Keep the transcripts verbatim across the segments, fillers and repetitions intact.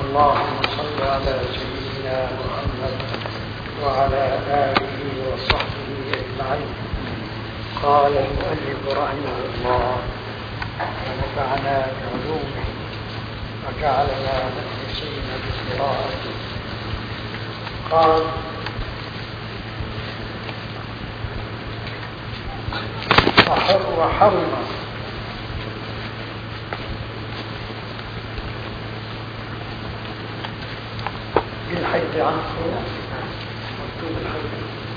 اللهم صل على سيدنا محمد وعلى آله وصحبه أجمعين. قال المؤلف رحمه الله ونفعنا بعلومه وجعلنا مخلصين بقراءته. قال وحرم بالحيض عن صورة مكتوب الحيض.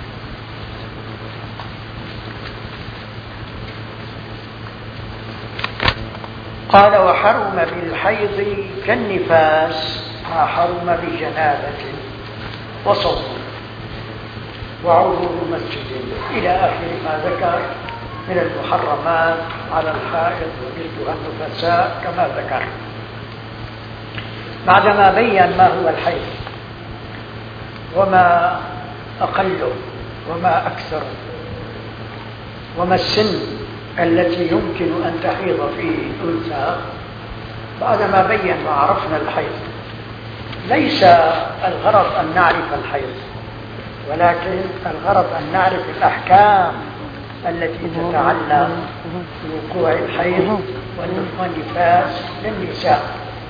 قال وحرم بالحيض كالنفاس ما حرم بجنابة وصوم وعروض مسجد إلى آخر ما ذكر من المحرمات على الحائض ومثلها النفساء كما ذكر. بعدما بين ما هو الحيض وما أقله وما أكثره وما السن التي يمكن أن تحيض فيه الأنثى، بعدما بين وعرفنا الحيض ليس الغرض أن نعرف الحيض، ولكن الغرض أن نعرف الأحكام التي تتعلق بوقوع الحيض والنفاس للنساء،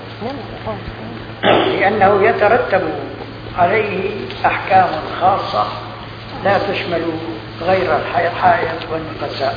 لأنه يترتب عليه أحكام خاصة لا تشمل غير الحائض والنفساء.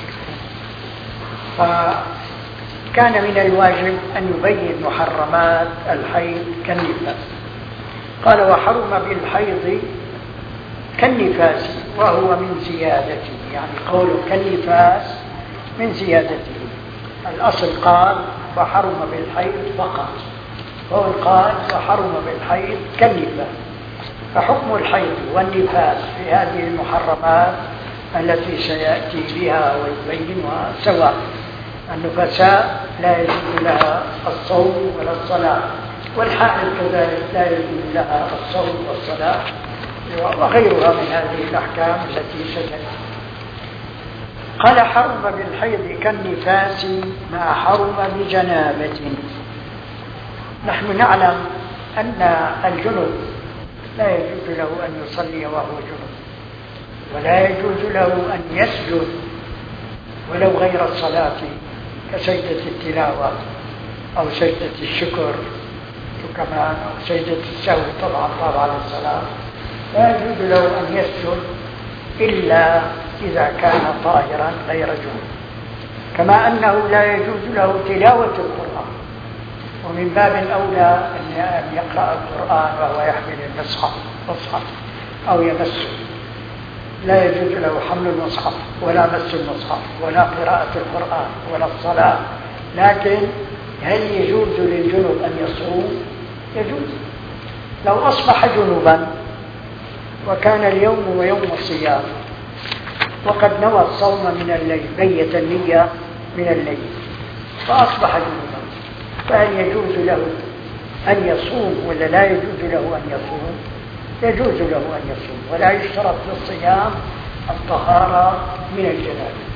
فكان من الواجب أن يبين محرمات الحيض كالنفاس. قال وحرم بالحيض كالنفاس وهو من زيادته، يعني قول كالنفاس من زيادته. الأصل قال وحرم بالحيض فقط، هو قال وحرم بالحيض كالنفاس. فحكم الحيض والنفاس في هذه المحرمات التي سيأتي بها ويبينها سواء. النفساء لا يجوز لها الصوم ولا الصلاة، والحائض كذلك لا يجوز لها الصوم والصلاة وغيرها من هذه الأحكام التي ستأتي. قال حرم بالحيض كالنفاس ما حرم بجنابة. نحن نعلم أن الجنب لا يجوز له أن يصلي وهو جنب، ولا يجوز له أن يسجد ولو غير الصلاة كسجدة التلاوة أو سجدة الشكر كمان أو سجدة السهو طبعا طبعا الصلاة. لا يجوز له أن يسجد إلا إذا كان طاهرا غير جنب، كما أنه لا يجوز له تلاوة القرآن، ومن باب الأولى أن يقرأ القرآن وهو يحمل المصحف مصحف أو يمسه. لا يجوز له حمل المصحف ولا مس المصحف ولا قراءة القرآن ولا الصلاة. لكن هل يجوز للجنب أن يصوم؟ يجوز. لو أصبح جنبا وكان اليوم ويوم الصيام وقد نوى الصوم من الليل، بيت النية من الليل فأصبح جنبا، فهل يجوز له أن يصوم ولا لا يجوز له أن يصوم؟ يجوز له أن يصوم، ولا يشترط للصيام الطهارة من الجنابة.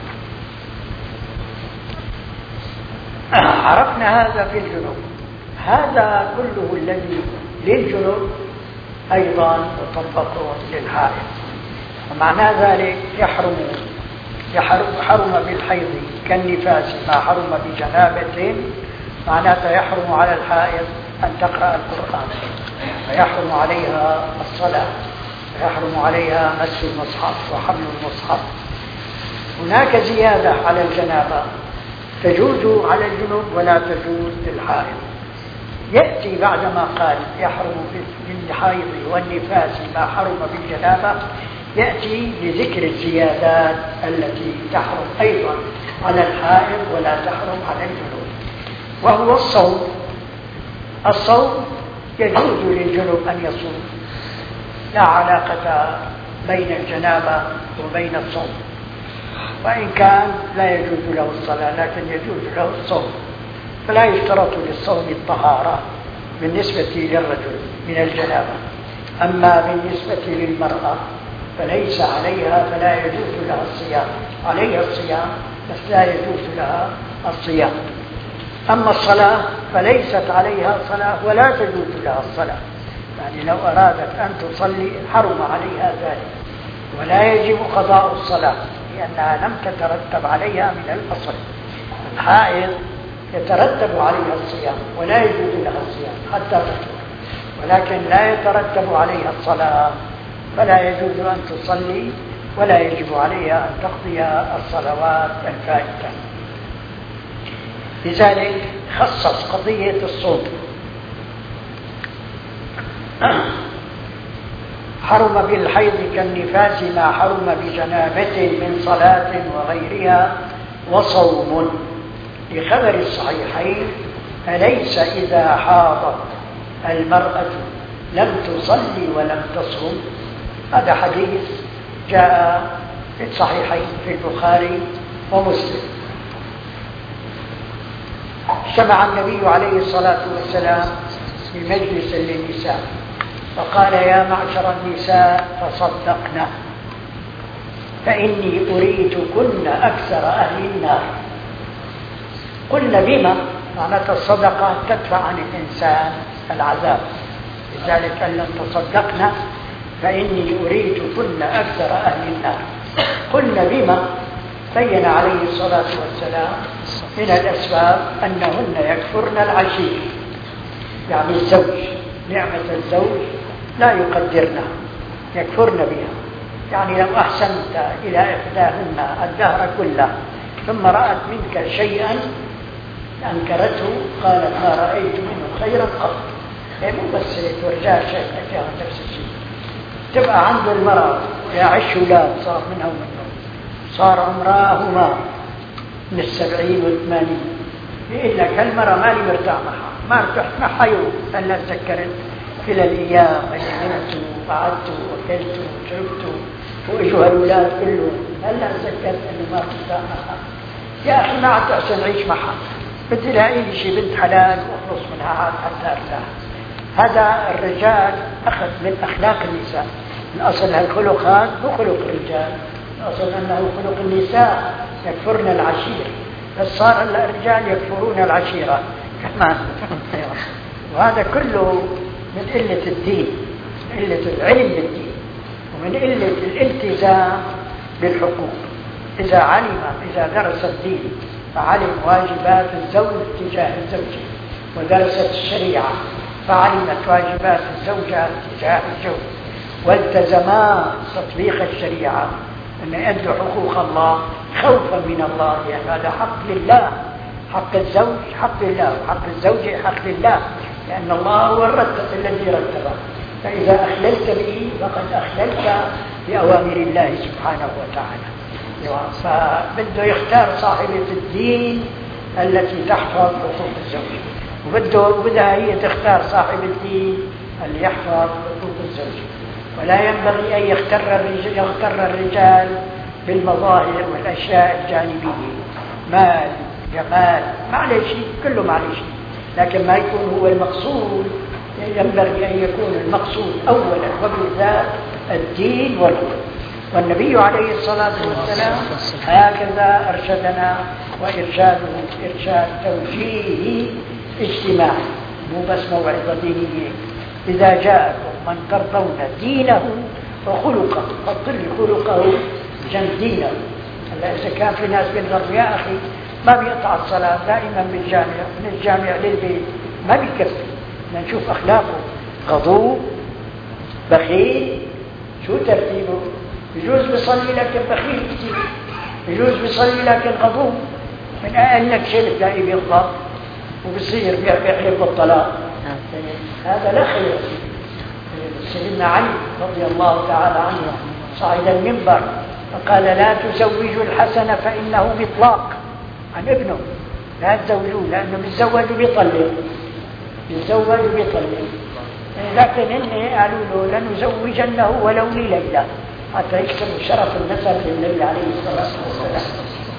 عرفنا هذا في الجنوب. هذا كله الذي للجنوب أيضا يطبق للحائض. ومعنى ذلك يحرم يحرم بالحيض كالنفاس ما حرم بجنابة، معناته يحرم على الحائض أن تقرأ القرآن، ويحرم عليها الصلاة، ويحرم عليها مس المصحف وحمل المصحف. هناك زيادة على الجنابة تجوز على الجنوب ولا تجوز للحائض. يأتي بعدما قال يحرم بالحيض والنفاس ما حرم بالجنابة، يأتي لذكر الزيادات التي تحرم أيضا على الحائض ولا تحرم على الجنوب، وهو الصوم. الصوم يجوز للجنوب أن يصوم، لا علاقة بين الجنابة وبين الصوم، وإن كان لا يجوز له الصلاة لكن يجوز له الصوم. فلا يشترط للصوم الطهارة بالنسبة للرجل من الجنابة. أما بالنسبة للمرأة فليس عليها، فلا يجوز لها الصيام، عليها الصيام بس لا يجوز لها الصيام. أما الصلاة فليست عليها صلاة ولا تجوز لها الصلاة، يعني لو أرادت أن تصلي حرم عليها ذلك، ولا يجب قضاء الصلاة لأنها لم تترتب عليها من الأصل. الحائض يترتب عليها الصيام ولا يجوز لها الصيام حتى تطهر، ولكن لا يترتب عليها الصلاة، فلا يجوز أن تصلي ولا يجب عليها أن تقضي الصلوات الفائتة. لذلك خصص قضية الصوم، حرم بالحيض كالنفاس ما حرم بجنابة من صلاة وغيرها وصوم، لخبر الصحيحين: أليس إذا حاضت المرأة لم تصلي ولم تصوم؟ هذا حديث جاء في الصحيحين في البخاري ومسلم. اجتمع النبي عليه الصلاة والسلام في مجلس للنساء فقال: يا معشر النساء تصدقنا فإني أريتكن أكثر أهل النار. قلنا: بما؟ معنى الصدقة تدفع عن الإنسان العذاب، لذلك قال: لن تصدقنا فإني أريتكن أكثر أهل النار. قلنا: بما؟ بين عليه الصلاة والسلام من الأسباب أنهن يكفرن العشير، يعني الزوج، نعمة الزوج لا يقدرنا، يكفرن بها. يعني لو أحسنت إلى إحداهن الدهر كله ثم رأت منك شيئا أنكرته قالت: ما رأيت منه خيرا قط. مو بس ترجع شيء نفس الشيء. تبقى عنده المرأة يعيش أولاد صار منها ومنه، صار عمرهما من السبعين والثمانين، يقول لك هالمرأة مالي مرتاح معها، ما ارتحت معها يوم هلا تذكرت في الأيام اللي نمت وقعدت وأكلت وشربت وإجوا هالأولاد كلهم، هلا تذكرت إنه ما مرتاح معها. يا أخي ما عاد أحسن أعيش معها، بدي لاقي لي شي بنت حلال وأخلص منها عاد حتى أرتاح. هذا الرجال أخذ من أخلاق النساء، من أصل هالخلق هذا مو خلق الرجال، أصل أنه خلق النساء يكفرن العشيرة، بس صار الرجال يكفرون العشيرة كمان. وهذا كله من قلة الدين، من قلة العلم بالدين، ومن قلة الالتزام بالحقوق. إذا علم، إذا درس الدين فعلم واجبات الزوج تجاه الزوجة، ودرست الشريعة فعلمت واجبات الزوجة تجاه الزوج، والتزما تطبيق الشريعة أن يؤدوا حقوق الله خوفا من الله، يعني هذا حق لله. حق الزوج حق لله، وحق الزوجة حق لله، لأن الله هو الرتب الذي رتبه، فإذا أخللت به فقد أخللت بأوامر الله سبحانه وتعالى. فبده يختار صاحبة الدين التي تحفظ حقوق الزوج، وبده وبدها هي تختار صاحب الدين اللي يحفظ حقوق الزوج. ولا ينبغي أن يغتر الرجال, يغتر الرجال بالمظاهر والأشياء الجانبية، مال جمال معلش كله معلش، لكن ما يكون هو المقصود. ينبغي أن يكون المقصود أولا وبالذات الدين والخلق. والنبي عليه الصلاة والسلام هكذا أرشدنا، وإرشاده إرشاد توجيهي اجتماعي، مو بس موعظة دينية. إذا جاءكم من ترضون دينه وخلقه فاضطر خلقه جنب دينه. هلا إذا كان في ناس بينظروا يا أخي ما بيقطع الصلاة دائما بالجامع، من الجامع للبيت، ما بيكفي. نشوف أخلاقه غضوب بخيل، شو ترتيبه؟ يجوز بيصلي لكن بخيل كثير، يجوز بيصلي لكن غضوب، من أقل لك شيء بتلاقيه بيغضب وبصير بيحلف بالطلاق. هذا لا خير فيه. سيدنا علي رضي الله تعالى عنه صعد المنبر فقال: لا تزوجوا الحسن فإنه بطلاق، عن ابنه لا تزوجوه لأنه بيتزوج وبيطلق، بيتزوج وبيطلق. لكن إني قالوا له: لنزوجنه ولو لليلة، حتى يكسبوا شرف النسب للنبي عليه الصلاة والسلام.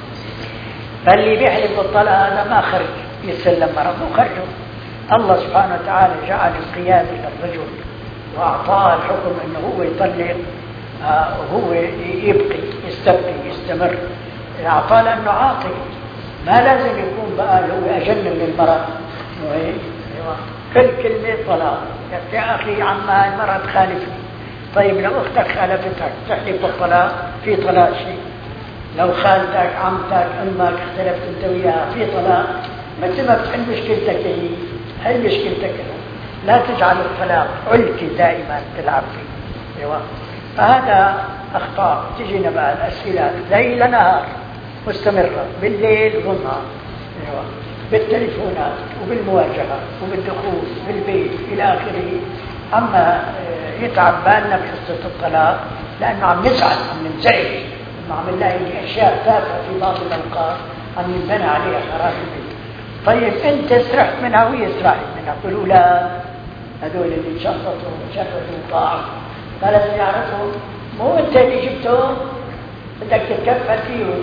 فاللي بيحلف بالطلاق هذا ما خرج يسلم مرضه، خرجه. الله سبحانه وتعالى جعل القيادة للرجل وأعطاه الحكم أنه هو يطلق وهو يبقي يستبقي يستمر، أعطاه لأنه عاقل، ما لازم يكون بقى هو أجن من المرأة. كل كلمة طلاق. يا أخي عما المرأة تخالفني، طيب لو أختك خالفتك تحلف بالطلاق في طلاق شيء، لو خالتك عمتك أمك اختلفت أنت وياها في طلاق، ما تبقى تحل مشكلتك هي، حل مشكلتك. لا تجعل الطلاق علك دائما تلعب فيه. ايوه فهذا أخطاء. تجينا بقى الأسئلة ليل نهار مستمرة، بالليل والنهار. ايوه بالتليفونات وبالمواجهة وبالدخول بالبيت إلى آخره. أما يتعب بالنا بقصة الطلاق لأنه عم نزعل، عم ننزعج، عم نلاقي أشياء تافهة في بعض الأوقات عم ينبنى عليها خراب البيت. طيب أنت سرحت منها وهي سرحت منها، والأولاد هذول اللي شخصوا وشفتوا وطاعوا فلازم يعرفوا مو أنت اللي جبتهم، بدك تتكفل فيهم.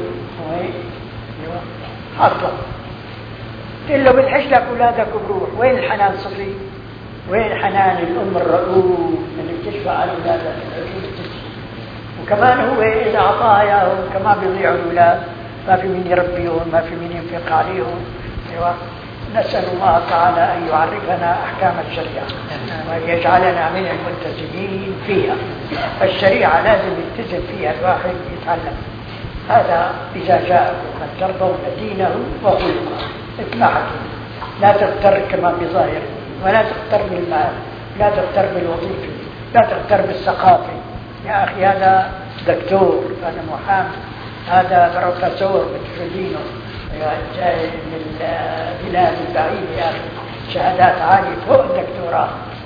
ايوه حصل تقول له بنحش لك اولادك وبروح. وين الحنان صفي؟ وين حنان الام الرؤوف اللي بتشفع على اولادها في العجوز؟ وكمان هو اذا اعطاها اياهم كمان بيضيعوا الاولاد، ما في مين يربيهم، ما في مين ينفق عليهم. ايوه نسال الله تعالى ان يعرفنا احكام الشريعه وان يجعلنا من الملتزمين فيها. فالشريعه لازم يلتزم فيها الواحد يتعلم. هذا إذا جاءكم من ترضون دينه وخلقه. اسمعوا، لا تغتر كما بظاهره، ولا تغتر بالمال، لا تغتر بالوظيفة، لا تغتر بالثقافة. يا أخي هذا دكتور، هذا محامي، هذا بروفيسور بتفلينه جاي من البلاد البعيدة، يا أخي شهادات عالية فوق الدكتوراه.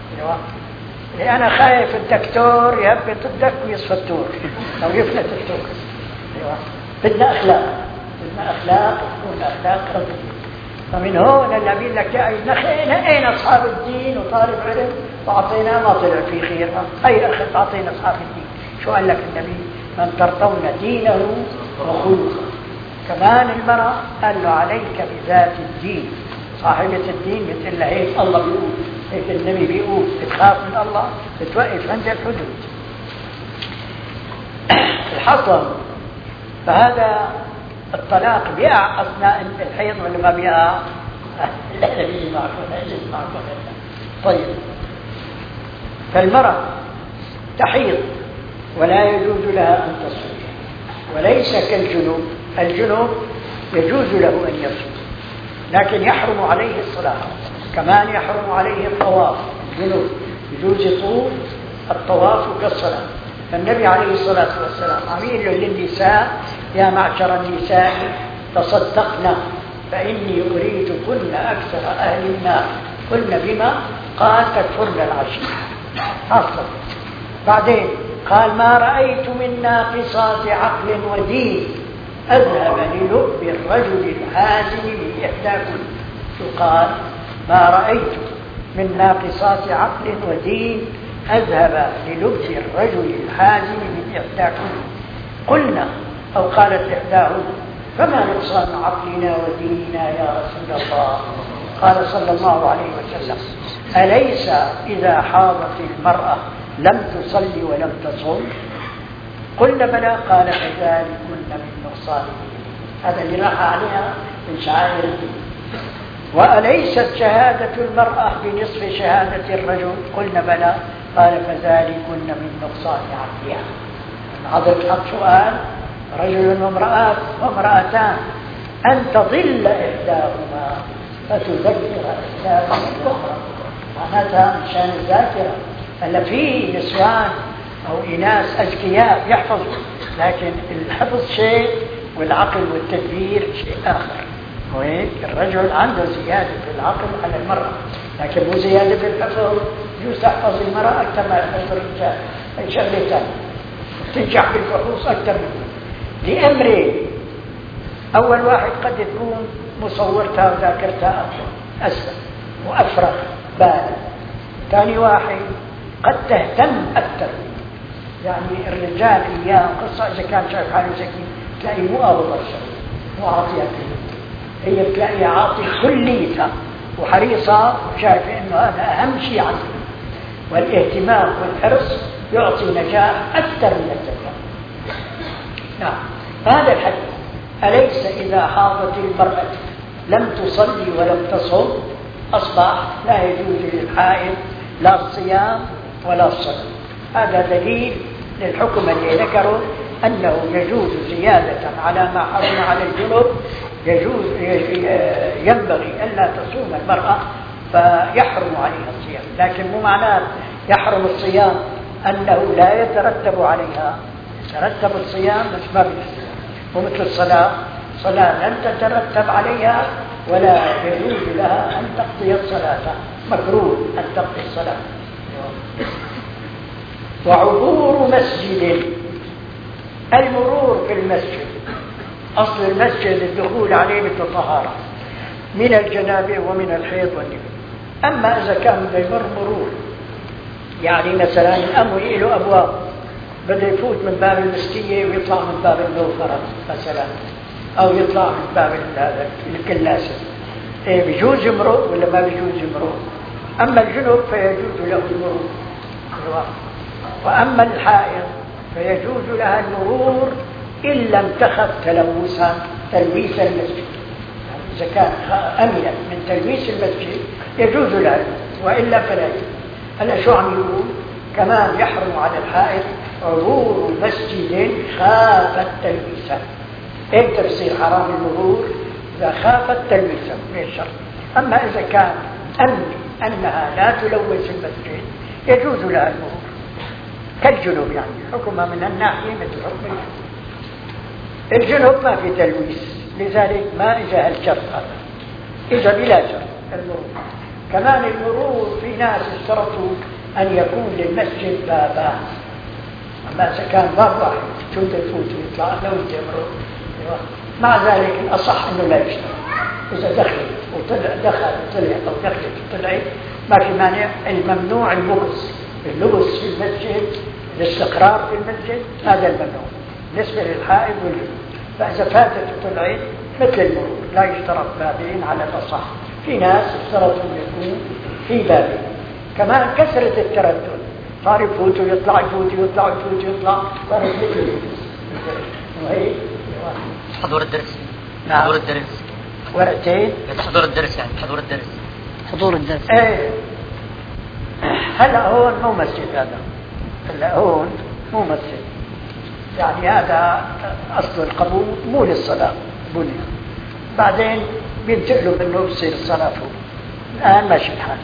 أنا خايف الدكتور يهبط الدك ويصفى التور أو يفلت التور. بدنا أخلاق، بدنا أخلاق تكون أخلاق ربية. فمن هون النبي لك يا أي نخينا أين أصحاب الدين وطالب علم وأعطينا ما طلع في خير. أي أخذ أعطينا أصحاب الدين. شو قال لك النبي؟ من ترضون دينه وخلقه. كمان المرأة قال له عليك بذات الدين. صاحبة الدين مثل هيك الله بيقول، هيك النبي بيقول بتخاف من الله بتوقف عند الحدود. الحصل فهذا الطلاق بيقع أثناء الحيض ولا ما بيقع؟ لا لا بيجي معكم، لا يجي معكم. طيب فالمرأة تحيض ولا يجوز لها أن تصوم، وليس كالجنوب. الجنوب يجوز له أن يصوم لكن يحرم عليه الصلاة، كمان يحرم عليه الطواف. الجنوب يجوز يطوف الطواف كالصلاة. فالنبي عليه الصلاة والسلام عميل للنساء يا معشر النساء تصدقنا فإني أريدكن أكثر أهل النار. قلنا بما؟ قال تكفرن العشير. أصلا بعدين قال ما رأيت من ناقصات عقل ودين أذهب للب الرجل الحازم من إحداكن. شو قال؟ ما رأيت من ناقصات عقل ودين أذهب للب الرجل الحازم من إحداكن. قلنا أو قالت إحداهن فما نقصان عقلنا وديننا يا رسول الله؟ قال صلى الله عليه وسلم أليس إذا حاضت المرأة لم تصلي ولم تصم؟ قلنا بلى. قال فذلكن من نقصان ديننا. هذا اللي راح عليها من شعائر الدين. وأليست شهادة المرأة بنصف شهادة الرجل؟ قلنا بلى. قال فذلكن من نقصان عقلها. حضرت حق سؤال رجل وامرأة وامرأتان أن تضل إحداهما فتذكر إحداهما الأخرى. معناتها مشان الذاكرة. هلا في نسوان أو إناث أذكياء يحفظوا، لكن الحفظ شيء والعقل والتدبير شيء آخر. وهيك الرجل عنده زيادة في العقل على المرأة، لكن مو زيادة في الحفظ. يجوز تحفظ المرأة أكثر ما يحفظ الرجال. هي شغلة ثانية. تنجح بالفحوص أكثر منه لأمرين. أول واحد قد تكون مصورتها وذاكرتها أسهل وأفرغ بالا. ثاني واحد قد تهتم أكثر. يعني الرجال إياه قصة إذا كان شايف حاله ذكي تلاقي مو أفضل شيء، مو عاطية هي بتلاقي عاطي كليتها وحريصة وشايفة إنه هذا أهم شيء عنده. والاهتمام والحرص يعطي نجاح أكثر من الذكاء. نعم هذا الحديث. أليس إذا حاضت المرأة لم تصلي ولم تصم أصبح لا يجوز للحائض لا الصيام ولا الصلاة. هذا دليل للحكم الذي ذكره أنه يجوز زيادة على ما حرم على الجنوب. يجوز ينبغي ألا تصوم المرأة فيحرم عليها الصيام، لكن مو معناه يحرم الصيام أنه لا يترتب عليها، يترتب الصيام بس ما بالصيام. ومثل الصلاة، صلاة لن تترتب عليها ولا يجوز لها أن تقضي الصلاة، مكروه أن تقضي الصلاة. وعبور مسجد، المرور في المسجد، أصل المسجد الدخول عليه بالطهارة من الجنابة ومن الحيض والنفاس. أما إذا كان بيمر مرور، يعني مثلا الأمر له أبواب، بده يفوت من باب المسكية ويطلع من باب اللوفرة مثلا، أو يطلع من باب هذا الكلاسة، إيه بيجوز يمرق ولا ما بيجوز يمرق؟ أما الجنوب فيجوز له المرور، وأما الحائض فيجوز لها المرور إن لم تخف تلوثا تلويث المسجد. إذا كان أمنا من تلويث المسجد يجوز لها، وإلا فلا يجوز. هلا شو عم يقول؟ كمان يحرم على الحائض عبور مسجد خافت تلويثا. إمتى بصير حرام المرور؟ إذا خافت تلويثا من الشر. أما إذا كان أمن أنها لا تلوث المسجد يجوز لها المرور كالجنوب، يعني حكمها من الناحية مثل حكم الجنوب. الجنوب ما في تلويث، لذلك ما إجا الجر هذا، إجا بلا جر المرور. كمان المرور في ناس اشترطوا أن يكون للمسجد بابان، أما إذا كان باب واحد شو تفوت ويطلع لو تمرق. مع ذلك الأصح أنه لا يشترط. إذا دخل وطلع دخل وطلع أو دخلت وطلعت ما في مانع. الممنوع اللبس، اللبس في المسجد، الاستقرار في المسجد، هذا الممنوع بالنسبة للحائض والجنوب. فإذا فاتت وطلعت مثل المرور لا يشترط بابين على الأصح. في ناس اشترطوا أن يكون في بابين. كمان كثرة التردد، صار يفوت ويطلع يفوت ويطلع يفوت ويطلع، صارت مثل اللبس. وهي حضور الدرس. نعم. حضور الدرس ورقتين. حضور الدرس يعني حضور الدرس. حضور الدرس. ايه هلا هون مو مسجد، هذا هلا هون مو مسجد، يعني هذا اصل القبول مو للصلاه بني، بعدين بينتقلوا منه بصير الصلاه فوق. الان ماشي الحال.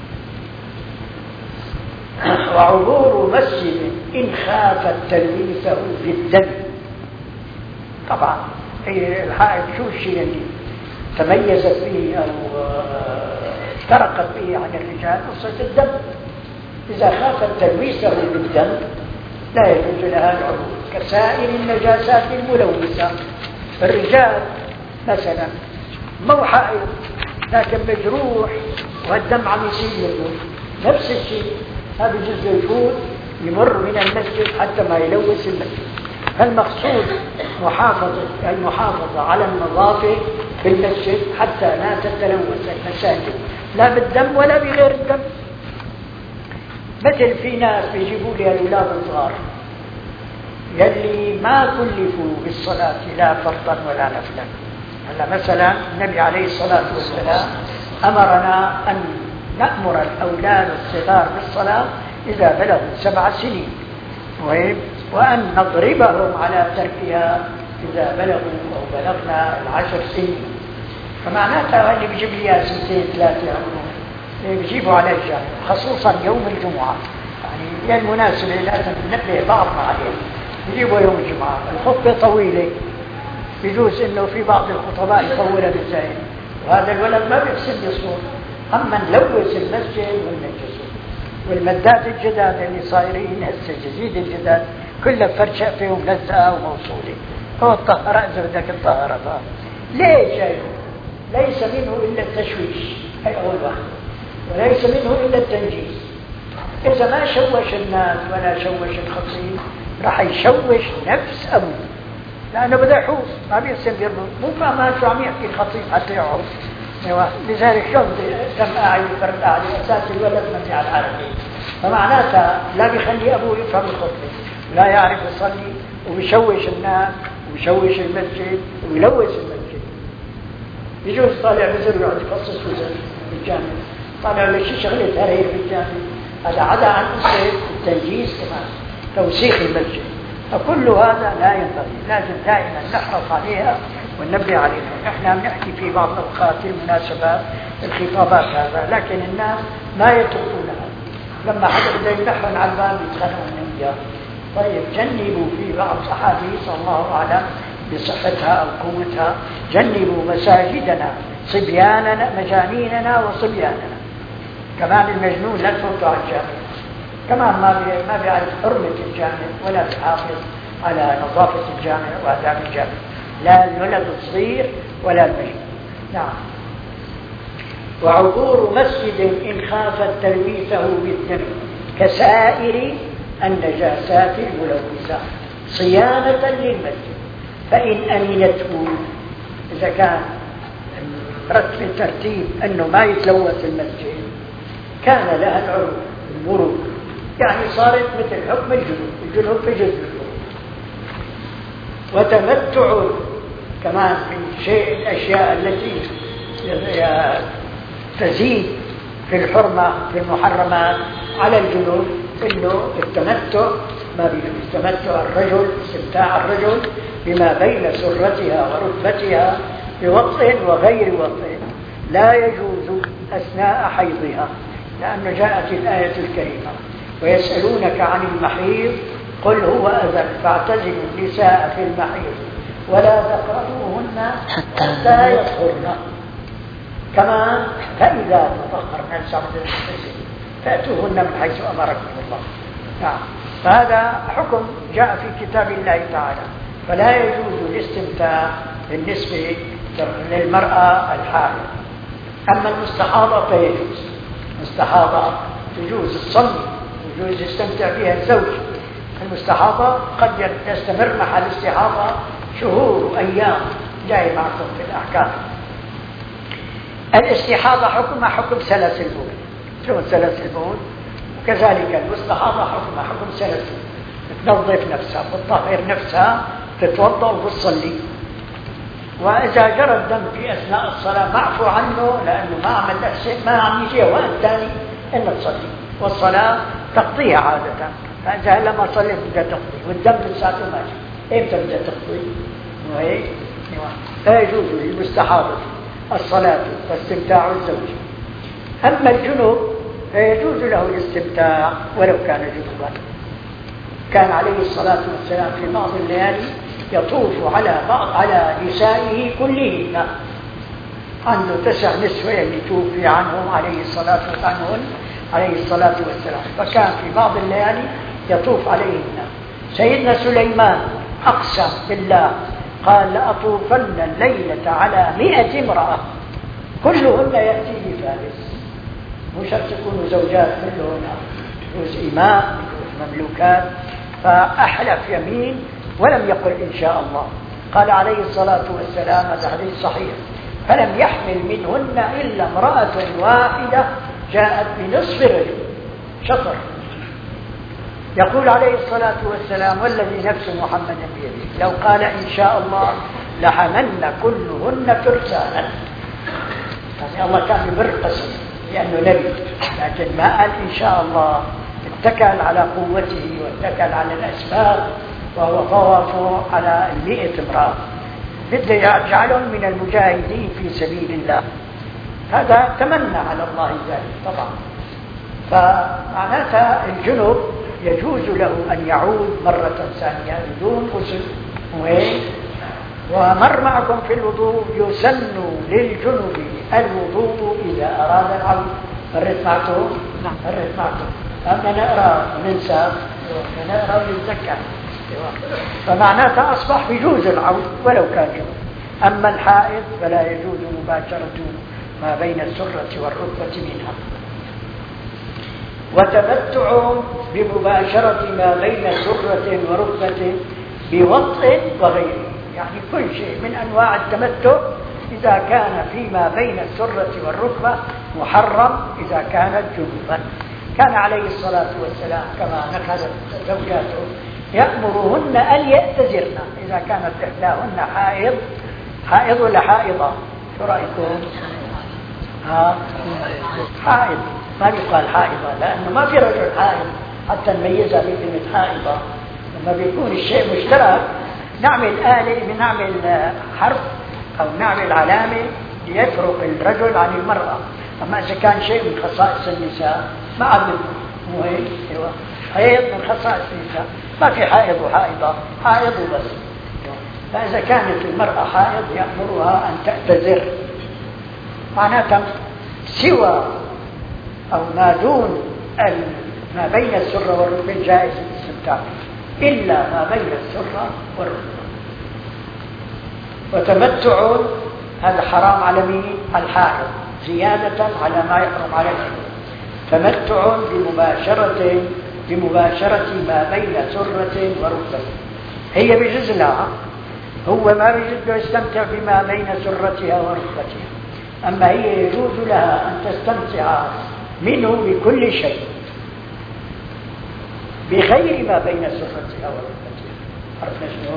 وعبور مسجد ان خافت تلويثه بالدم. طبعا هي الحائض شو الشيء اللي تميزت به او افترقت به عن الرجال؟ قصه الدم. إذا خافت تلويثه بالدم لا يجوز لها العبور كسائر النجاسات الملوثة. الرجال مثلا مو حائض لكن مجروح والدم عم يسيل منه، نفس الشيء هذا جزء يفوت يمر من المسجد حتى ما يلوث المسجد. فالمقصود محافظة المحافظة على النظافة في المسجد حتى لا تتلوث المساجد لا بالدم ولا بغير الدم. مثل في ناس بيجيبوا لي الأولاد الصغار يلي ما كلفوا بالصلاة لا فرضا ولا نفلا. هلا مثلا النبي عليه الصلاة والسلام أمرنا أن نأمر الأولاد الصغار بالصلاة إذا بلغوا سبع سنين، وأن نضربهم على تركها إذا بلغوا أو بلغنا العشر سنين. فمعناتها اللي بيجيب لي سنتين ثلاثة بيجيبوا على الجامع خصوصا يوم الجمعة، يعني المناسبة لازم ننبه بعضنا عليه. بيجيبوا يوم الجمعة الخطبة طويلة، يجوز انه في بعض الخطباء يطولها بالزايد، وهذا الولد ما بيحسن يصور. اما نلوث المسجد والنجسه والمدات الجداد اللي صايرين هسه جديد الجداد كلها فرشة فيهم لزقة وموصولة. هو الطهارة إذا بدك الطهارة بقى ليش جاي؟ ليس منه إلا التشويش، هي أول واحد، وليس منه إلا التنجيس. إذا ما شوش الناس ولا شوش الخطيب راح يشوش نفس أبوه، لأنه بدأ يحوص ما بيحسن يربط، مو فاهمان شو عم يحكي الخطيب حتى يعوض. لذلك شو تم قاعد يفرد قاعد أساس الولد مبني على العربي، فمعناتها لا بيخلي أبوه يفهم الخطبة، لا يعرف يصلي وبيشوش الناس يشوش المسجد ويلوث المسجد. يجوز طالع بزر ويقعد يفصص بزر في الجامع، طالع له شيء شغله تهرير في الجامع، هذا عدا عن التنجيس كمان توسيخ المسجد. فكل هذا لا ينبغي، لازم دائما نحرص عليها وننبه عليها. نحن بنحكي في بعض الأوقات المناسبات الخطابات هذا، لكن الناس ما يتركونها، لما حدا بده يمدحهم على الباب يتخانقوا من إياه. طيب جنبوا في بعض الأحاديث الله أعلم بصحتها أو قوتها، جنبوا مساجدنا صبياننا مجانيننا وصبياننا. كمان المجنون لا تفوتوا على الجامع، كمان ما ما بيعرف حرمة الجامع ولا بيحافظ على نظافة الجامع وآداب الجامع، لا الولد الصغير ولا المجنون. نعم. وعبور مسجد إن خافت تلويثه بالدم كسائر النجاسات الملوثة صيانة للمسجد، فإن أمنته إذا كان رتب ترتيب أنه ما يتلوث المسجد كان لها العروض المرور، يعني صارت مثل حكم الجنوب، الجنوب في جزء الجنوب. وتمتع كمان من شيء الأشياء التي تزيد في الحرمة في المحرمات على الجنوب إنه التمتع ما بيجوز. تمتع الرجل، استمتاع الرجل بما بين سرتها وركبتها بوطء وغير وطء لا يجوز أثناء حيضها، لأنه جاءت الآية الكريمة ويسألونك عن المحيض قل هو أذى فاعتزلوا النساء في المحيض ولا تقربوهن حتى يطهرن. كمان فإذا تطهرن فأتوهن من حيث أمركم الله. نعم. فهذا حكم جاء في كتاب الله تعالى، فلا يجوز الاستمتاع بالنسبة للمرأة الحامل. أما المستحاضة فيجوز، المستحاضة يجوز الصلي يجوز يستمتع بها الزوج. المستحاضة قد تستمر مع الاستحاضة شهور وأيام، جاي معكم في الأحكام. الاستحاضة حكمها حكم سلاسل البول، شو سلاسل البول، وكذلك المستحاضة حكمها حكم سلاسل، تنظف نفسها وتطهر نفسها، تتوضأ وتصلي. وإذا جرى الدم في أثناء الصلاة معفو عنه لأنه ما عمل أحسن، ما عم يجي وقت ثاني إلا تصلي، والصلاة تقضيها عادة. فإذا لما صليت بدها تقضي والدم لساته ماشي، إمتى بدها تقضي؟ وهيك لا يجوز للمستحاضة الصلاة واستمتاع الزوج. أما الجنوب فيجوز له الاستمتاع ولو كان جنوبا. كان عليه الصلاة والسلام في بعض الليالي يطوف على بعض على نسائه كلهن، عنده تسع نسوة اللي توفي عنهم عليه الصلاة والسلام عليه الصلاة والسلام، فكان في بعض الليالي يطوف عليهن. سيدنا سليمان أقسم بالله قال لأطوفن الليلة على مئة امرأة كلهن يأتي بفارس، مو شرط يكونوا زوجات كلهن، يجوز إماء يجوز مملوكات. فأحلف يمين ولم يقل إن شاء الله. قال عليه الصلاة والسلام هذا حديث صحيح فلم يحمل منهن إلا امرأة واحدة جاءت بنصف رجل شطر. يقول عليه الصلاة والسلام والذي نفس محمد بيده لو قال إن شاء الله لحملن كلهن فرسانا. يعني الله كان يبر قسم لأنه نبي، لكن ما قال إن شاء الله، اتكل على قوته واتكل على الأسباب، وهو طوافه على المئة امرأة بده يجعلهم من المجاهدين في سبيل الله. هذا تمنى على الله ذلك طبعا. فمعناتها الجنوب يجوز له أن يعود مرة ثانية بدون غسل. ومر معكم في الوضوء يسن للجنوب الوضوء إذا أراد العود. مرت معكم؟ نعم مرت معكم. أما نقرأ وننسى ونقرأ ونتذكر، فمعناتها أصبح يجوز العود ولو كان جنوب. أما الحائض فلا يجوز مباشرة ما بين السرة والركبة منها. وتمتع بمباشرة ما بين سرة وركبة بوطء وغيره، يعني كل شيء من أنواع التمتع إذا كان فيما بين السرة والركبة محرم إذا كانت جنوبا. كان عليه الصلاة والسلام كما نقلت زوجاته يأمرهن أن يأتزرن إذا كانت إحداهن حائض. حائض ولا حائضة؟ شو رأيكم؟ ها؟ حائض، ما يقال حائضة لأنه ما في رجل حائض حتى نميزها بكلمة حائضة. لما بيكون الشيء مشترك نعمل آلة، نعمل حرف أو نعمل علامة ليفرق الرجل عن المرأة. أما إذا كان شيء من خصائص النساء ما عاد مو هيك؟ أيوة، حيض من خصائص النساء، ما في حائض وحائضة، حائض وبس. فإذا كانت المرأة حائض يأمرها أن تعتذر، معناتها سوى أو ما دون ما بين السرة والركبة جائز الاستمتاع، إلا ما بين السرة والركبة. وتمتع هذا حرام على مين؟ الحائض، زيادة على ما يحرم على الحائض. تمتع بمباشرة بمباشرة ما بين سرة وركبة. هي بجوز لها، هو ما بيجوز يستمتع بما بين سرتها وركبتها، أما هي يجوز لها أن تستمتع منه بكل شيء بغير ما بين سرتها وركبتها. عرفنا شنو؟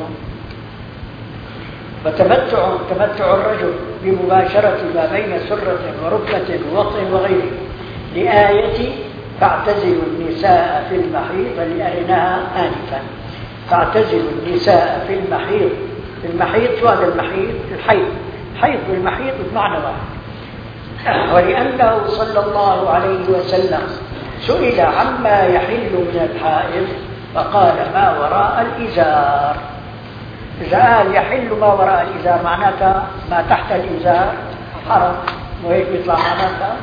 وتمتع تمتع الرجل بمباشرة ما بين سرة وركبة ووطء وغيره، لآية فاعتزلوا النساء في المحيض لأرناها آنفا. فاعتزلوا النساء في المحيض. في المحيض شو هذا المحيض؟ الحيض. الحيض والمحيض بمعنى واحد. ولأنه صلى الله عليه وسلم سئل عما يحل من الحائض فقال ما وراء الإزار. إذا قال يحل ما وراء الإزار معناتها ما تحت الإزار حرام، وهيك بيطلع معناتها.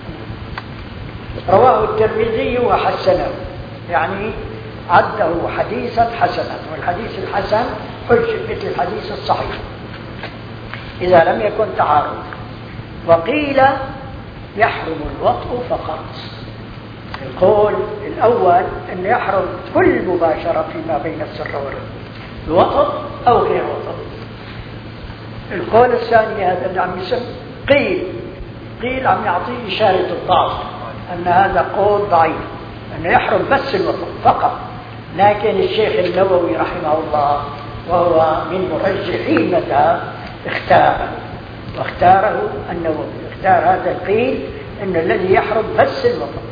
رواه الترمذي وحسنه، يعني عده حديثا حسنا، والحديث الحسن حجة مثل الحديث الصحيح إذا لم يكن تعارض. وقيل يحرم الوطء فقط. القول الأول أن يحرم كل مباشرة فيما بين السر والركبة، الوطء أو غير وطء. القول الثاني هذا اللي عم يسمى قيل قيل عم يعطي إشارة الضعف، أن هذا قول ضعيف، أنه يحرم بس الوطء فقط. لكن الشيخ النووي رحمه الله وهو من مرجحي المذهب اختاره، واختاره النووي، اختار هذا القيل أن الذي يحرم بس الوطء.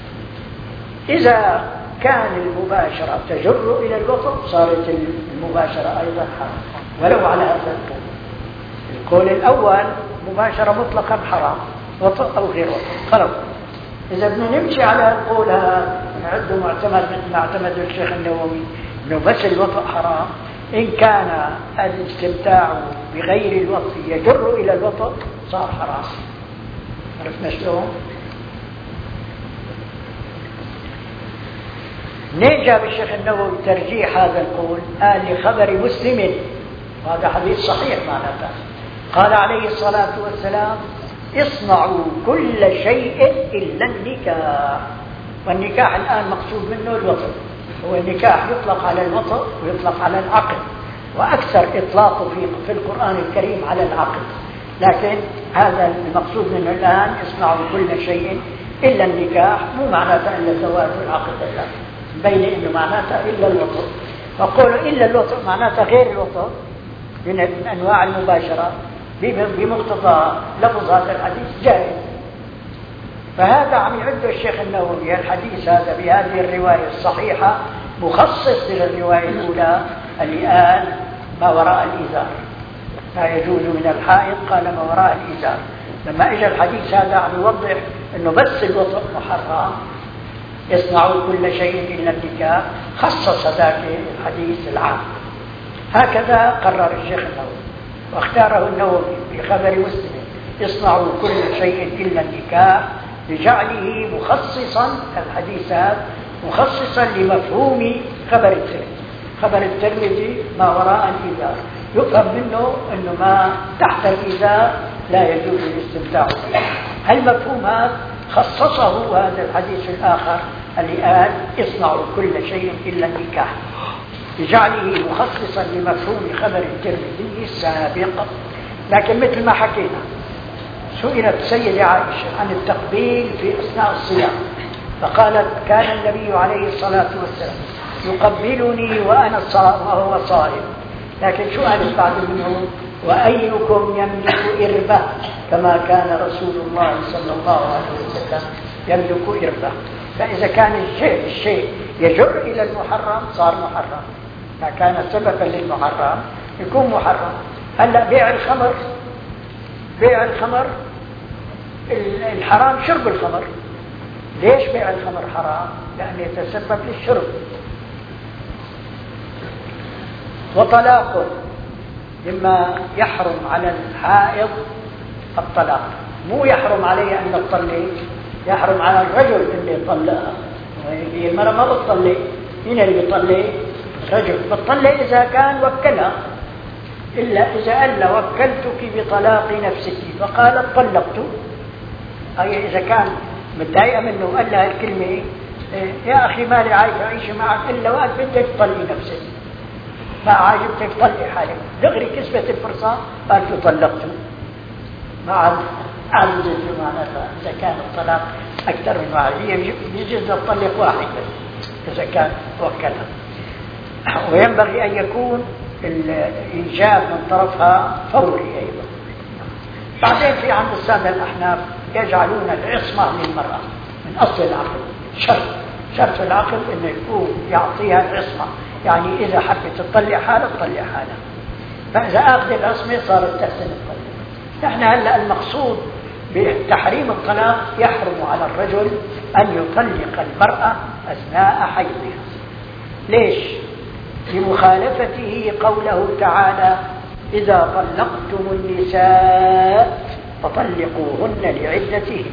إذا كان المباشرة تجر إلى الوطء صارت المباشرة أيضا حرام، ولو على هذا القول. القول الأول مباشرة مطلقا حرام، وطء أو غير وطء خلاص. إذا بدنا نمشي على القول هذا نعده معتمد مثل ما اعتمد الشيخ النووي أنه بس الوطء حرام. إن كان الاستمتاع بغير الوطء يجر إلى الوطء صار حرام. عرفنا شلون؟ ليه جاب الشيخ النووي ترجيح هذا القول؟ قال لخبر مسلم، وهذا حديث صحيح معناته، قال عليه الصلاة والسلام اصنعوا كل شيء إلا النكاح. والنكاح الآن مقصود منه الوطء. هو النكاح يطلق على الوطء ويطلق على العقد، وأكثر إطلاقه في, في القرآن الكريم على العقد، لكن هذا المقصود منه الآن اصنعوا كل شيء إلا النكاح، مو معناته إلا زواج العقد الله، بين إنه معناته إلا الوطء. فقولوا إلا الوطء معناته غير الوطء من أنواع المباشرة بمقتضى لفظ هذا الحديث جائز. فهذا عم يعد الشيخ النووي الحديث هذا بهذه الرواية الصحيحة مخصص للرواية الأولى اللي قال ما وراء الإزار، لا يجوز من الحائض قال ما وراء الإزار. لما اجى الحديث هذا عم يوضح انه بس الوطء محرم، يصنعوا كل شيء الا النكاح، خصص ذاك الحديث العام. هكذا قرر الشيخ النووي واختاره النووي في خبر مسلم يصنعوا كل شيء الا النكاح، لجعله مخصصا الحديث هذا مخصصا لمفهوم خبر الترمذي. خبر الترمذي ما وراء الإزار يفهم منه انه ما تحت الإزار لا يجوز الاستمتاع به. المفهوم هذا خصصه هذا الحديث الآخر اللي قال اصنعوا كل شيء إلا النكاح، لجعله مخصصا لمفهوم خبر الترمذي السابق. لكن مثل ما حكينا سئلت السيدة عائشة عن التقبيل في أثناء الصيام، فقالت كان النبي عليه الصلاة والسلام يقبلني وأنا صائم وهو صائم. لكن شو قال بعد منه؟ وأيكم يملك إربة كما كان رسول الله صلى الله عليه وسلم يملك إربة. فإذا كان الشيء الشيء يجر إلى المحرم صار محرم، ما كان سببا للمحرم يكون محرم. هلا بيع الخمر، بيع الخمر الحرام شرب الخمر. ليش بيع الخمر حرام؟ لأنه يتسبب للشرب. وطلاق، مما يحرم على الحائض الطلاق، مو يحرم عليه أن تطلق، يحرم على الرجل اللي يطلقها. هي المرأة ما بتطلق، مين اللي بيطلق؟ الرجل. بتطلق إذا كان وكلها، إلا إذا قال له وكلتك بطلاق نفسك فقالت طلقت، أي إذا كان متضايقة منه وقال لها الكلمة يا أخي مالي عايش أعيش معك إلا وقت بدك تطلقي نفسك، ما عاجبتك طلقي حالك، دغري كسبت الفرصة قالت طلقت. ما عاد عاد معناتها إذا كان الطلاق أكثر من واحد، هي يجوز تطلق واحد بس إذا كان وكلها. وينبغي أن يكون الإيجاب من طرفها فوري أيضا. بعدين في عند السادة الأحناف يجعلون العصمة للمرأة من أصل العقل، شرط شرط العقل إنه يكون يعطيها العصمة، يعني إذا حبت تطلع حالها تطلع حالها، فإذا أخذ العصمة صارت تحسن الطلق. نحن هلأ المقصود بتحريم الطلاق يحرم على الرجل أن يطلق المرأة أثناء حيضها. ليش؟ لمخالفته قوله تعالى إذا طلقتم النساء فطلقوهن لعدتهن.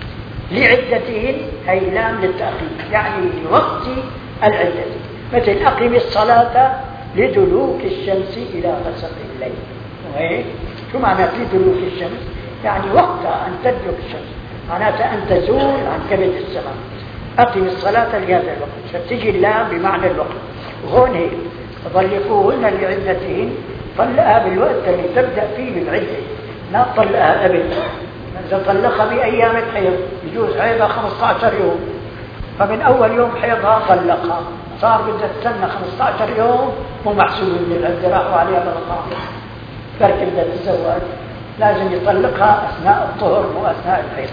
لعدتهن أي لام للتأخير، يعني لوقت العدة. مثل أقم الصلاة لدلوك الشمس إلى غسق الليل. وهيك شو معنى لدلوك الشمس؟ يعني وقتها أن تدلك الشمس، معناتها أن تزول عن كبد السماء. أقم الصلاة لهذا الوقت، فتجي اللام بمعنى الوقت. وهون هيك طلقوهن لعدتهن، طلقها بالوقت اللي تبدأ فيه بالعدة، لا طلقها قبل. إذا طلقها بأيام الحيض يجوز حيضها خمسة عشر يوم، فمن أول يوم حيضها طلقها، صار بدها تستنى خمسة عشر يوم مو محسوب من العدة، راحوا عليها بالطاعة. بركي بدها تتزوج لازم يطلقها أثناء الطهر مو أثناء الحيض.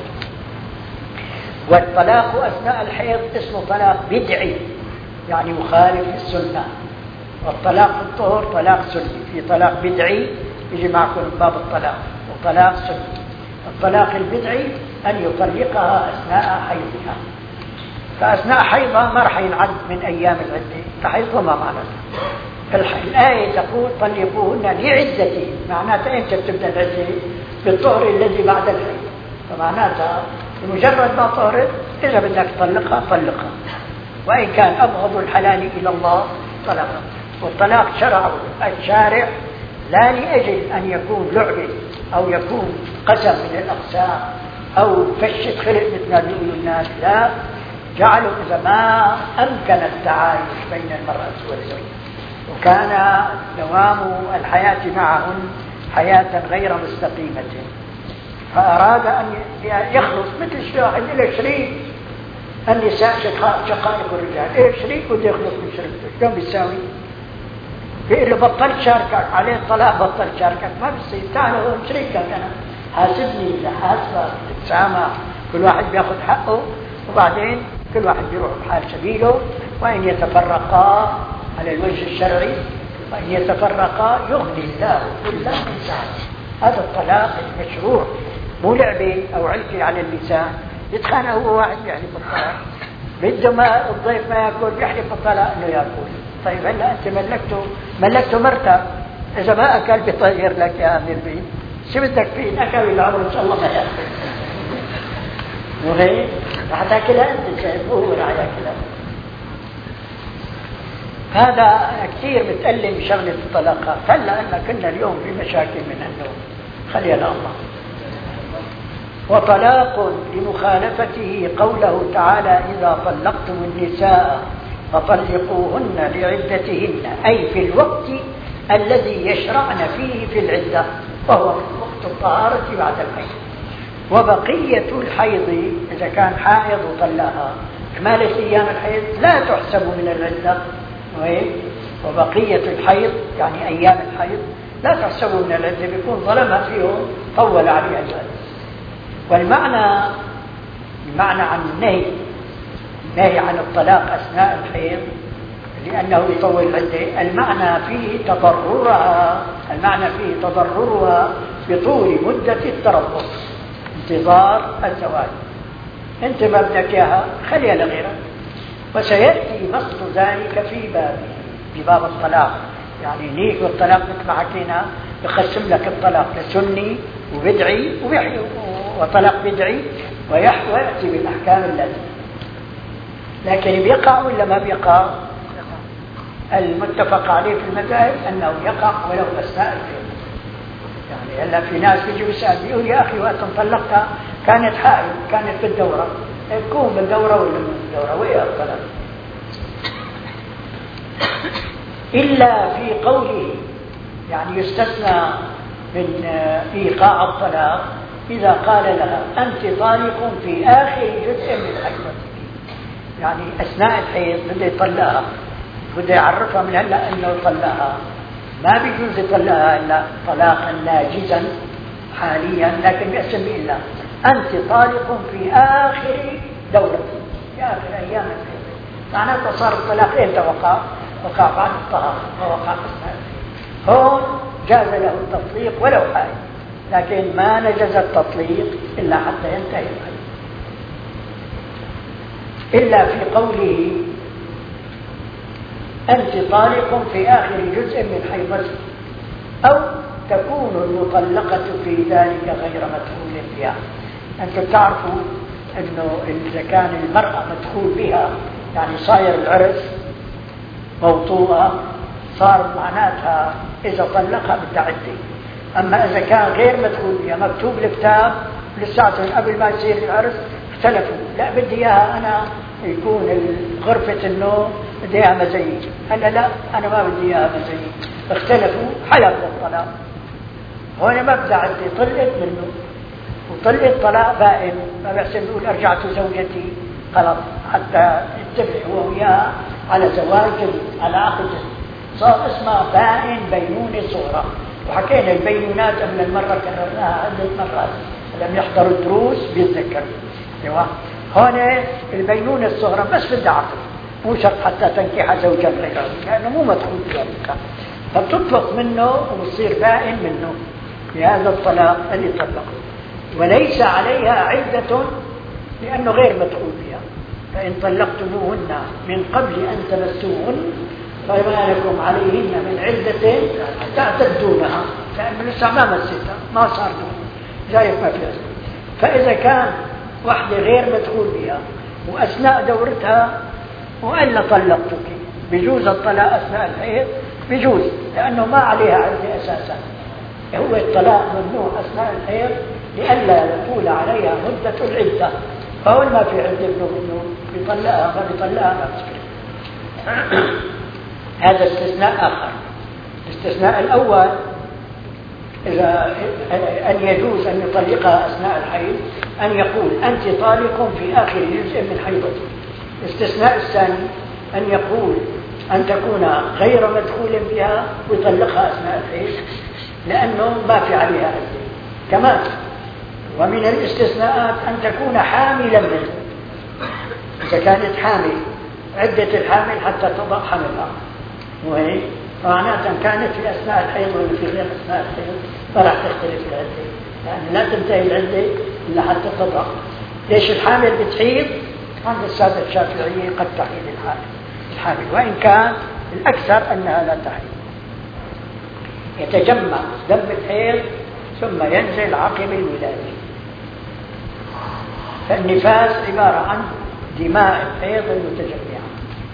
والطلاق أثناء الحيض اسمه طلاق بدعي، يعني مخالف للسنة. والطلاق في الطهر طلاق سني، في طلاق بدعي يجي معكم باب الطلاق، وطلاق سني. الطلاق البدعي أن يطلقها أثناء حيضها، فأثناء حيضها ما رح ينعد من أيام العدة، فحيضها ما معناتها. الآية تقول طلقوهن لعدتهن، معناتها أنت بتبدأ العدة بالطهر الذي بعد الحيض، فمعناتها بمجرد ما طهرت إذا بدك تطلقها طلقها، وإن كان أبغض الحلال إلى الله طلقها. والطلاق شرعه الشارع لا لأجل أن يكون لعبة أو يكون قسم من الأقسام أو فشة خلق مثل ما بيقولوا الناس، لا، جعلوا إذا ما أمكن التعايش بين المرأة والزوج وكان دوام الحياة معهن حياة غير مستقيمة، فأراد أن يخلص مثل واحد له شريك، النساء شقائق الرجال، إيه شريك بده يخلص من شريكه، شلون بيساوي؟ بيقول له بطل شاركك، عليه الطلاق بطل شاركك، ما بيصير، تعال هو شريكك أنا، حاسبني لحاسبك، تتسامح، كل واحد بياخذ حقه، وبعدين كل واحد بيروح بحال سبيله. وإن يتفرقا على الوجه الشرعي، وإن يتفرقا يغني الله كل من سعته. هذا الطلاق المشروع، مو لعبة أو علكة على اللسان. يتخانق هو واحد بيحلف الطلاق، بده ما الضيف ما يأكل بيحلف الطلاق إنه يأكل. طيب هلا أنت ملكته ملكته مرتب، إذا ما أكل بيطير لك يا أمير بيه، شو بدك فيه؟ أكل العمر إن شاء الله ما يأكل، وهي رح تاكلها أنت، شايف هو رح ياكلها. هذا كثير بتألم شغلة الطلاقات. هلا أن كنا اليوم في مشاكل من النوم، خلينا الله. وطلاق لمخالفته قوله تعالى إذا طلقتم النساء فطلقوهن لعدتهن، أي في الوقت الذي يشرعن فيه في العدة، وهو وقت الطهارة بعد الحيض. وبقية الحيض إذا كان حائض وطلقها، كمالة أيام الحيض لا تحسب من العدة، وبقية الحيض يعني أيام الحيض لا تحسبوا من العدة، بيكون ظلمها فيهم طول عليها العدة. والمعنى المعنى عن النهي النهي عن الطلاق أثناء الحيض لأنه يطول العدة، المعنى فيه تضررها المعنى فيه تضررها بطول مدة التربص انتظار الزواج. أنت ما بدك إياها خليها لغيرك، وسيأتي بسط ذلك في بابه في باب الطلاق. يعني ليك والطلاق مثل ما حكينا يقسم لك الطلاق لسني وبدعي وطلاق بدعي ويأتي بالأحكام اللازمة. لكن بيقع ولا ما بيقع؟ المتفق عليه في المذاهب أنه يقع ولو أثناء الحيض. يعني هلا في ناس بيجوا يسأل بيقول يا أخي وقت طلقتها كانت حائض كانت بالدورة، تكون بالدورة ولا من الدورة وإيه الطلاق؟ إلا في قوله يعني يستثنى من إيقاع الطلاق إذا قال لها أنت طالق في آخر جزء من حيضتك، يعني أثناء الحيض بده يطلقها بده يعرفها من هلا أنه طلقها، ما بيجوز يطلقها إلا طلاقا ناجزا حاليا، لكن بيقسم إلا أنت طالق في آخر دورتك في آخر أيام الحيض. معناته صار الطلاق إمتى وقع؟ وقع بعد الطهارة ووقع أثناء الحيض. هون جاز له التطليق ولو حائض، لكن ما نجز التطليق إلا حتى ينتهي الحيض. إلا في قوله أنت طالق في آخر جزء من حيضتك، أو تكون المطلقة في ذلك غير مدخول بها. أنتم تعرفوا أنه إذا كان المرأة مدخول بها يعني صاير العرس موطوءة صار معناتها إذا طلقها بدها عدة. أما إذا كان غير مدخول بها مكتوب الكتاب لساعتين قبل ما يصير العرس اختلفوا، لا بدي إياها أنا يكون غرفة النوم بدي إياها مزيج، هلا لا أنا ما بدي إياها مزيج، اختلفوا حلف الطلاق. هون ما بدها عدة، طلقت منه وطلقت طلاق بائن، ما بحسن يقول أرجعت زوجتي خلاص حتى يتفق هو وياها على زواج على عقد، صار اسمها بائن بينونة صغرى. وحكينا البينونات قبل المرة كررناها عدة مرات، لم يحضروا الدروس بيتذكروا. هون البينونة الصغرى بس بدها عقد، مو شرط حتى تنكح زوجا غيره لأنه مو مدخول بذلك، فبتطلق منه وبتصير بائن منه بهذا الطلاق اللي طلقه، وليس عليها عدة لأنه غير مدخول بها. فإن طلقتموهن من قبل أن تمسوهن فما لكم عليهن من عدة تعتدونها، لأنه لسه ما مسيتها ما صار جايب ما فيها. فإذا كان واحدة غير مدخول بها وأثناء دورتها وإلا طلقتك بجوز الطلاق أثناء الحيض، بجوز لأنه ما عليها عدة أساسا. هو الطلاق ممنوع أثناء الحيض لئلا يطول عليها مدة العدة، فأول ما في عدة منه بيطلقها ما بيطلقها ما مشكلة. هذا استثناء آخر. الاستثناء الأول إذا أن يجوز أن يطلقها أثناء الحيض أن يقول أنت طالق في آخر جزء من حيضتك. الاستثناء الثاني أن يقول أن تكون غير مدخول بها ويطلقها أثناء الحيض لأنه ما في عليها عدة كمان. ومن الاستثناءات أن تكون حاملا منه، إذا كانت حامل عدة الحامل حتى تضع حملها، وهي معناتها كانت في أثناء الحيض ولا في غير أثناء الحيض فراح تختلف العدة، يعني لا تنتهي العدة إلا حتى تضع. ليش الحامل بتحيض؟ عند السادة الشافعية قد تحيض الحامل الحامل وإن كان الأكثر أنها لا تحيض. يتجمع دم الحيض ثم ينزل عقب الولادة. فالنفاس عبارة عن دماء الحيض المتجمعة.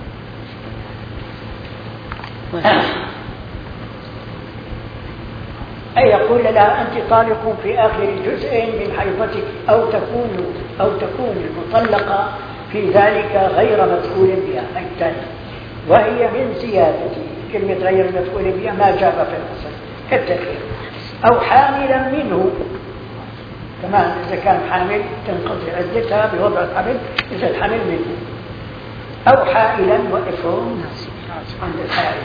أي يقول لها أنت طالق في آخر جزء من حيضتك أو تكون أو تكون المطلقة في ذلك غير مدخول بها أي، وهي من زيادته. كلمة غير مدخول بها ما جاب في الأصل كالتكليف. أو حاملا منه كمان، إذا كان حامل تنقضي عدتها بوضع الحمل إذا الحمل منه. أو حائلا وإفهم عند الحائط.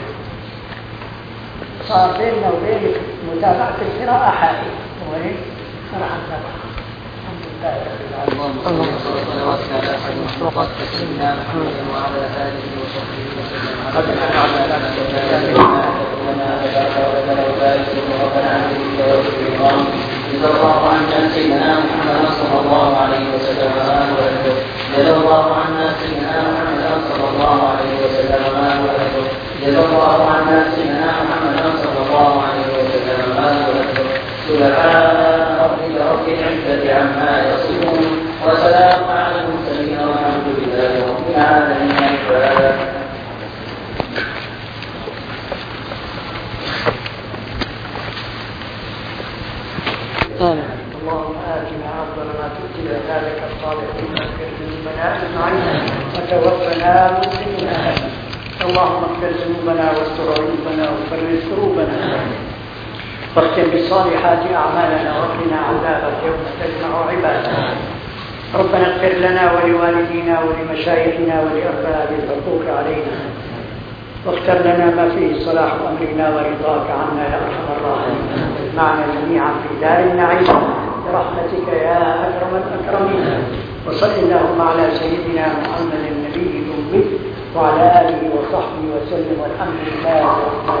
صار بيننا وبين متابعة القراءة حائط وين راح نتابع. الحمد لله رب العالمين. اللهم صل وسلم على سيدنا محمد وعلى آله وصحبه وسلم. قد نعلم جزا الله عنا سيدنا محمد صلى الله عليه وسلم جزا الله عنا سيدنا محمد صلى الله عليه وسلم جزا الله عنا سيدنا محمد صلى الله عليه وسلم سبحان ربك رب العزة عما يصفون وسلام على المرسلين والحمد لله رب العالمين. اللهم آتنا أفضل ما تؤتي ذلك الصالحين واغفر ذنوبنا أجمعين وتوفنا مسلمين. اللهم اغفر ذنوبنا واستر عيوبنا وفرج كروبنا واختم بالصالحات أعمالنا وقنا عذابك يوم تجمع عبادنا. ربنا اغفر لنا ولوالدينا ولمشايخنا ولأرباب الحقوق علينا واختر لنا ما فيه صلاح أمرنا ورضاك عنا يا أرحم الراحمين. معنا جميعا في دار النعيم برحمتك يا أكرم الأكرمين. وصل اللهم على سيدنا محمد النبي الأمي وعلى آله وصحبه وسلم والحمد لله.